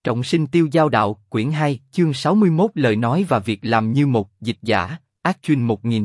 Trọng sinh tiêu giao đạo, quyển 2, chương 61 lời nói và việc làm như một, dịch giả, Ác Chuyên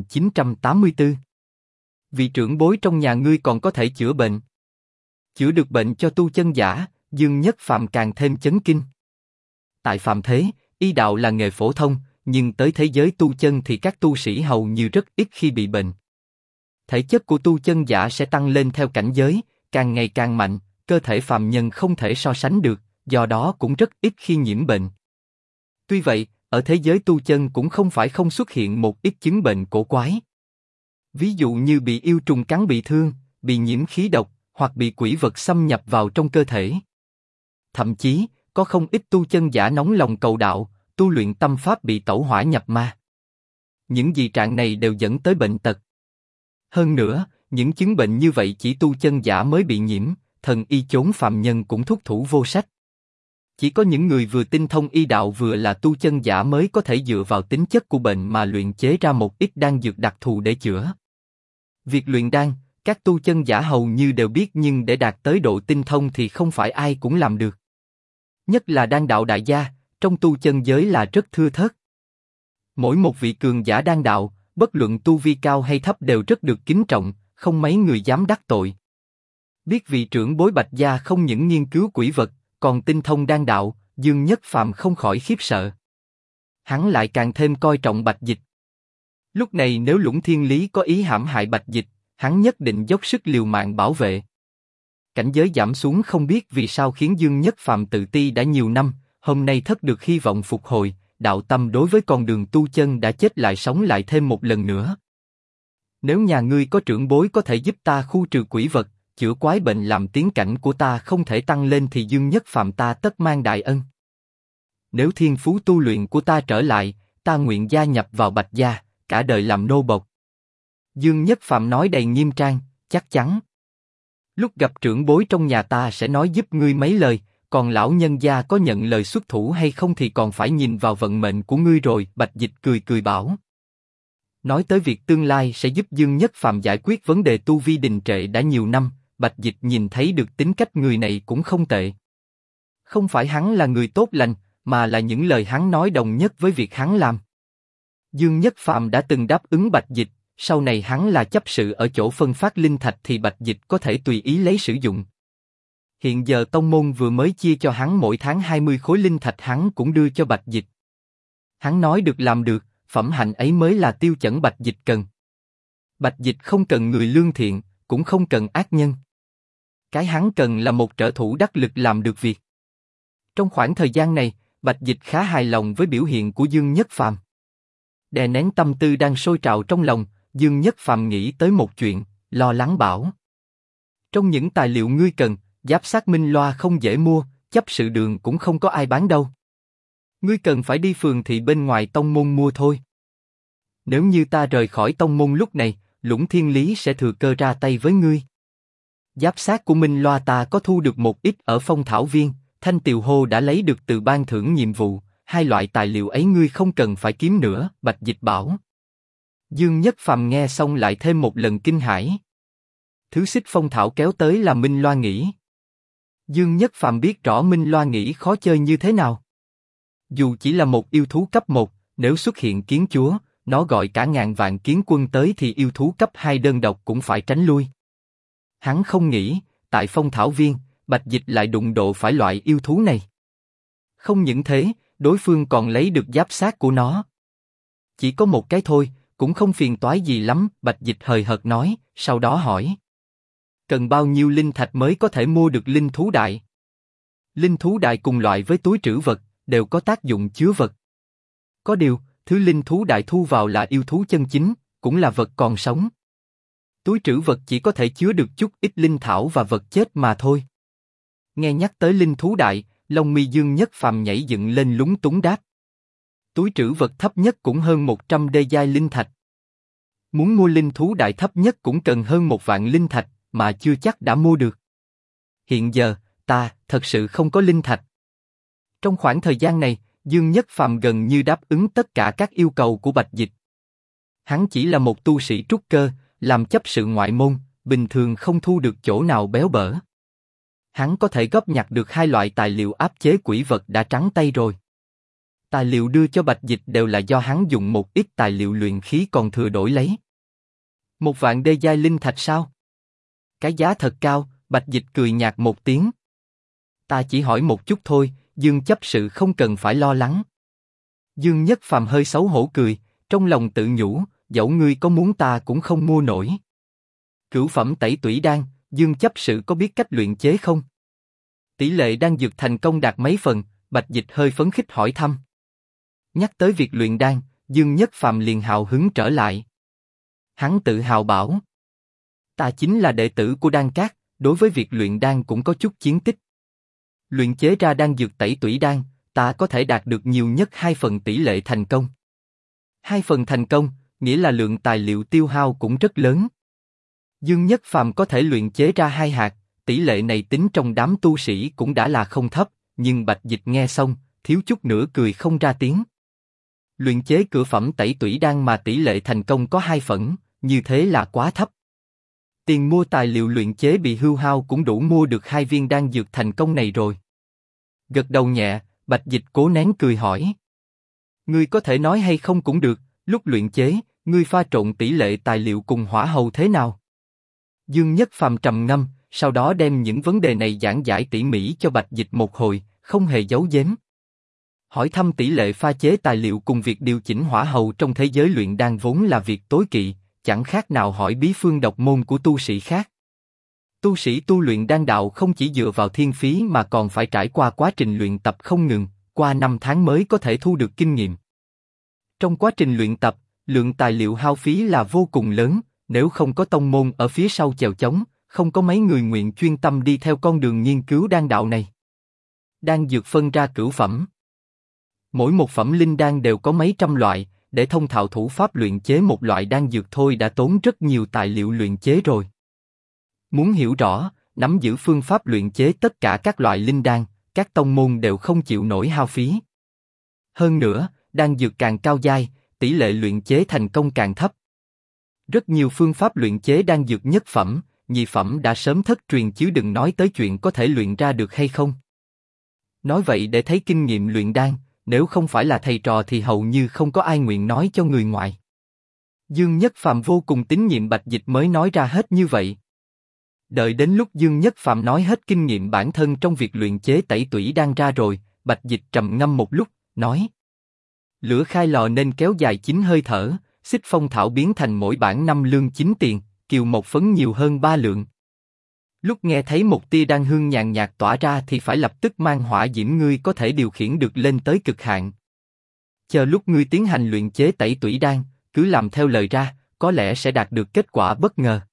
1984. Vị trưởng bối trong nhà ngươi còn có thể chữa bệnh. Chữa được bệnh cho tu chân giả, Dương Nhất Phàm càng thêm chấn kinh. Tại phàm thế, y đạo là nghề phổ thông, nhưng tới thế giới tu chân thì các tu sĩ hầu như rất ít khi bị bệnh. Thể chất của tu chân giả sẽ tăng lên theo cảnh giới, càng ngày càng mạnh, cơ thể phàm nhân không thể so sánh được, do đó cũng rất ít khi nhiễm bệnh. Tuy vậy, ở thế giới tu chân cũng không phải không xuất hiện một ít chứng bệnh cổ quái. Ví dụ như bị yêu trùng cắn bị thương, bị nhiễm khí độc, hoặc bị quỷ vật xâm nhập vào trong cơ thể. Thậm chí, có không ít tu chân giả nóng lòng cầu đạo, tu luyện tâm pháp bị tẩu hỏa nhập ma. Những dị trạng này đều dẫn tới bệnh tật. Hơn nữa, những chứng bệnh như vậy chỉ tu chân giả mới bị nhiễm, thần y chốn phàm nhân cũng thúc thủ vô sách. Chỉ có những người vừa tinh thông y đạo vừa là tu chân giả mới có thể dựa vào tính chất của bệnh mà luyện chế ra một ít đan dược đặc thù để chữa. Việc luyện đan, các tu chân giả hầu như đều biết, nhưng để đạt tới độ tinh thông thì không phải ai cũng làm được. Nhất là đan đạo đại gia, trong tu chân giới là rất thưa thớt. Mỗi một vị cường giả đan đạo, bất luận tu vi cao hay thấp đều rất được kính trọng, không mấy người dám đắc tội. Biết vị trưởng bối Bạch gia không những nghiên cứu quỷ vật, còn tinh thông đan đạo, Dương Nhất Phàm không khỏi khiếp sợ. Hắn lại càng thêm coi trọng Bạch Dịch. Lúc này nếu Lũng Thiên Lý có ý hãm hại Bạch Dịch, hắn nhất định dốc sức liều mạng bảo vệ. Cảnh giới giảm xuống không biết vì sao khiến Dương Nhất Phàm tự ti đã nhiều năm, hôm nay thất được hy vọng phục hồi, đạo tâm đối với con đường tu chân đã chết lại sống lại thêm một lần nữa. Nếu nhà ngươi có trưởng bối có thể giúp ta khu trừ quỷ vật, chữa quái bệnh làm tiến cảnh của ta không thể tăng lên thì Dương Nhất Phàm ta tất mang đại ân. Nếu thiên phú tu luyện của ta trở lại, ta nguyện gia nhập vào Bạch gia, cả đời làm nô bộc. Dương Nhất Phàm nói đầy nghiêm trang, chắc chắn. Lúc gặp trưởng bối trong nhà ta sẽ nói giúp ngươi mấy lời, còn lão nhân gia có nhận lời xuất thủ hay không thì còn phải nhìn vào vận mệnh của ngươi rồi. Bạch Dịch cười cười bảo. Nói tới việc tương lai sẽ giúp Dương Nhất Phàm giải quyết vấn đề tu vi đình trệ đã nhiều năm, Bạch Dịch nhìn thấy được tính cách người này cũng không tệ. Không phải hắn là người tốt lành, mà là những lời hắn nói đồng nhất với việc hắn làm. Dương Nhất Phàm đã từng đáp ứng Bạch Dịch, sau này hắn là chấp sự ở chỗ phân phát linh thạch thì Bạch Dịch có thể tùy ý lấy sử dụng. Hiện giờ tông môn vừa mới chia cho hắn mỗi tháng 20 khối linh thạch, hắn cũng đưa cho Bạch Dịch. Hắn nói được làm được, phẩm hạnh ấy mới là tiêu chuẩn Bạch Dịch cần. Bạch Dịch không cần người lương thiện, cũng không cần ác nhân. Cái hắn cần là một trợ thủ đắc lực làm được việc. Trong khoảng thời gian này, Bạch Dịch khá hài lòng với biểu hiện của Dương Nhất Phàm. Đè nén tâm tư đang sôi trào trong lòng, Dương Nhất Phàm nghĩ tới một chuyện, lo lắng bảo. Trong những tài liệu ngươi cần, giáp sát minh loa không dễ mua, chấp sự đường cũng không có ai bán đâu. Ngươi cần phải đi phường thị bên ngoài tông môn mua thôi. Nếu như ta rời khỏi tông môn lúc này, Lũng Thiên Lý sẽ thừa cơ ra tay với ngươi. Giáp sát của minh loa ta có thu được một ít ở Phong Thảo Viên, Thanh Tiều Hô đã lấy được từ ban thưởng nhiệm vụ, hai loại tài liệu ấy ngươi không cần phải kiếm nữa. Bạch Dịch bảo. Dương Nhất Phàm nghe xong lại thêm một lần kinh hãi. Thứ xích phong thảo kéo tới là Minh Loa Nghĩ. Dương Nhất Phàm biết rõ Minh Loa Nghĩ khó chơi như thế nào. Dù chỉ là một yêu thú cấp 1, nếu xuất hiện kiến chúa, nó gọi cả ngàn vạn kiến quân tới thì yêu thú cấp 2 đơn độc cũng phải tránh lui. Hắn không nghĩ, tại Phong Thảo Viên, Bạch Dịch lại đụng độ phải loại yêu thú này. Không những thế, đối phương còn lấy được giáp sát của nó. Chỉ có một cái thôi, cũng không phiền toái gì lắm. Bạch Dịch hời hợt nói, sau đó hỏi. Cần bao nhiêu linh thạch mới có thể mua được linh thú đại? Linh thú đại cùng loại với túi trữ vật, đều có tác dụng chứa vật. Có điều, thứ linh thú đại thu vào là yêu thú chân chính, cũng là vật còn sống. Túi trữ vật chỉ có thể chứa được chút ít linh thảo và vật chết mà thôi. Nghe nhắc tới linh thú đại, lông mi Dương Nhất Phàm nhảy dựng lên lúng túng đáp. Túi trữ vật thấp nhất cũng hơn 100 đê giai linh thạch. Muốn mua linh thú đại thấp nhất cũng cần hơn 1 vạn linh thạch, mà chưa chắc đã mua được. Hiện giờ, ta thật sự không có linh thạch. Trong khoảng thời gian này, Dương Nhất Phàm gần như đáp ứng tất cả các yêu cầu của Bạch Dịch. Hắn chỉ là một tu sĩ trúc cơ, làm chấp sự ngoại môn, bình thường không thu được chỗ nào béo bở. Hắn có thể góp nhặt được hai loại tài liệu áp chế quỷ vật đã trắng tay rồi. Tài liệu đưa cho Bạch Dịch đều là do hắn dùng một ít tài liệu luyện khí còn thừa đổi lấy. 1.000 đê giai linh thạch sao? Cái giá thật cao, Bạch Dịch cười nhạt một tiếng. Ta chỉ hỏi một chút thôi, Dương chấp sự không cần phải lo lắng. Dương Nhất Phàm hơi xấu hổ cười, trong lòng tự nhủ, dẫu ngươi có muốn ta cũng không mua nổi. Cửu phẩm tẩy tủy đan, Dương chấp sự có biết cách luyện chế không? Tỷ lệ đan dược thành công đạt mấy phần? Bạch Dịch hơi phấn khích hỏi thăm. Nhắc tới việc luyện đan, Dương Nhất Phàm liền hào hứng trở lại. Hắn tự hào bảo, ta chính là đệ tử của Đan Các, đối với việc luyện đan cũng có chút chiến tích. Luyện chế ra đan dược tẩy tủy đan, ta có thể đạt được nhiều nhất 2 phần tỷ lệ thành công. 2 phần thành công, nghĩa là lượng tài liệu tiêu hao cũng rất lớn. Dương Nhất Phàm có thể luyện chế ra 2 hạt, tỷ lệ này tính trong đám tu sĩ cũng đã là không thấp, nhưng Bạch Dịch nghe xong, thiếu chút nữa cười không ra tiếng. Luyện chế cửu phẩm tẩy tủy đan mà tỷ lệ thành công có 2 phần, như thế là quá thấp. Tiền mua tài liệu luyện chế bị hư hao cũng đủ mua được 2 viên đan dược thành công này rồi. Gật đầu nhẹ, Bạch Dịch cố nén cười hỏi. Ngươi có thể nói hay không cũng được, lúc luyện chế, ngươi pha trộn tỷ lệ tài liệu cùng hỏa hầu thế nào? Dương Nhất Phàm trầm ngâm, sau đó đem những vấn đề này giảng giải tỉ mỉ cho Bạch Dịch một hồi, không hề giấu giếm. Hỏi thăm tỷ lệ pha chế tài liệu cùng việc điều chỉnh hỏa hầu trong thế giới luyện đan vốn là việc tối kỵ, chẳng khác nào hỏi bí phương độc môn của tu sĩ khác. Tu sĩ tu luyện đan đạo không chỉ dựa vào thiên phí mà còn phải trải qua quá trình luyện tập không ngừng, qua 5 tháng mới có thể thu được kinh nghiệm. Trong quá trình luyện tập, lượng tài liệu hao phí là vô cùng lớn, nếu không có tông môn ở phía sau chèo chống, không có mấy người nguyện chuyên tâm đi theo con đường nghiên cứu đan đạo này. Đan dược phân ra cửu phẩm. Mỗi một phẩm linh đan đều có mấy trăm loại, để thông thạo thủ pháp luyện chế một loại đan dược thôi đã tốn rất nhiều tài liệu luyện chế rồi. Muốn hiểu rõ, nắm giữ phương pháp luyện chế tất cả các loại linh đan, các tông môn đều không chịu nổi hao phí. Hơn nữa, đan dược càng cao giai, tỷ lệ luyện chế thành công càng thấp. Rất nhiều phương pháp luyện chế đan dược nhất phẩm, nhị phẩm đã sớm thất truyền chứ đừng nói tới chuyện có thể luyện ra được hay không. Nói vậy để thấy kinh nghiệm luyện đan, nếu không phải là thầy trò thì hầu như không có ai nguyện nói cho người ngoài. Dương Nhất Phàm vô cùng tín nhiệm Bạch Dịch mới nói ra hết như vậy. Đợi đến lúc Dương Nhất Phàm nói hết kinh nghiệm bản thân trong việc luyện chế tẩy tủy đan ra rồi, Bạch Dịch trầm ngâm một lúc, nói: lửa khai lò nên kéo dài 9 hơi thở, xích phong thảo biến thành mỗi bản 5 lương 9 tiền, kiều một phấn nhiều hơn 3 lượng. Lúc nghe thấy một tia đan hương nhàn nhạt tỏa ra thì phải lập tức mang hỏa diễm ngươi có thể điều khiển được lên tới cực hạn. Chờ lúc ngươi tiến hành luyện chế tẩy tủy đan, cứ làm theo lời ra, có lẽ sẽ đạt được kết quả bất ngờ.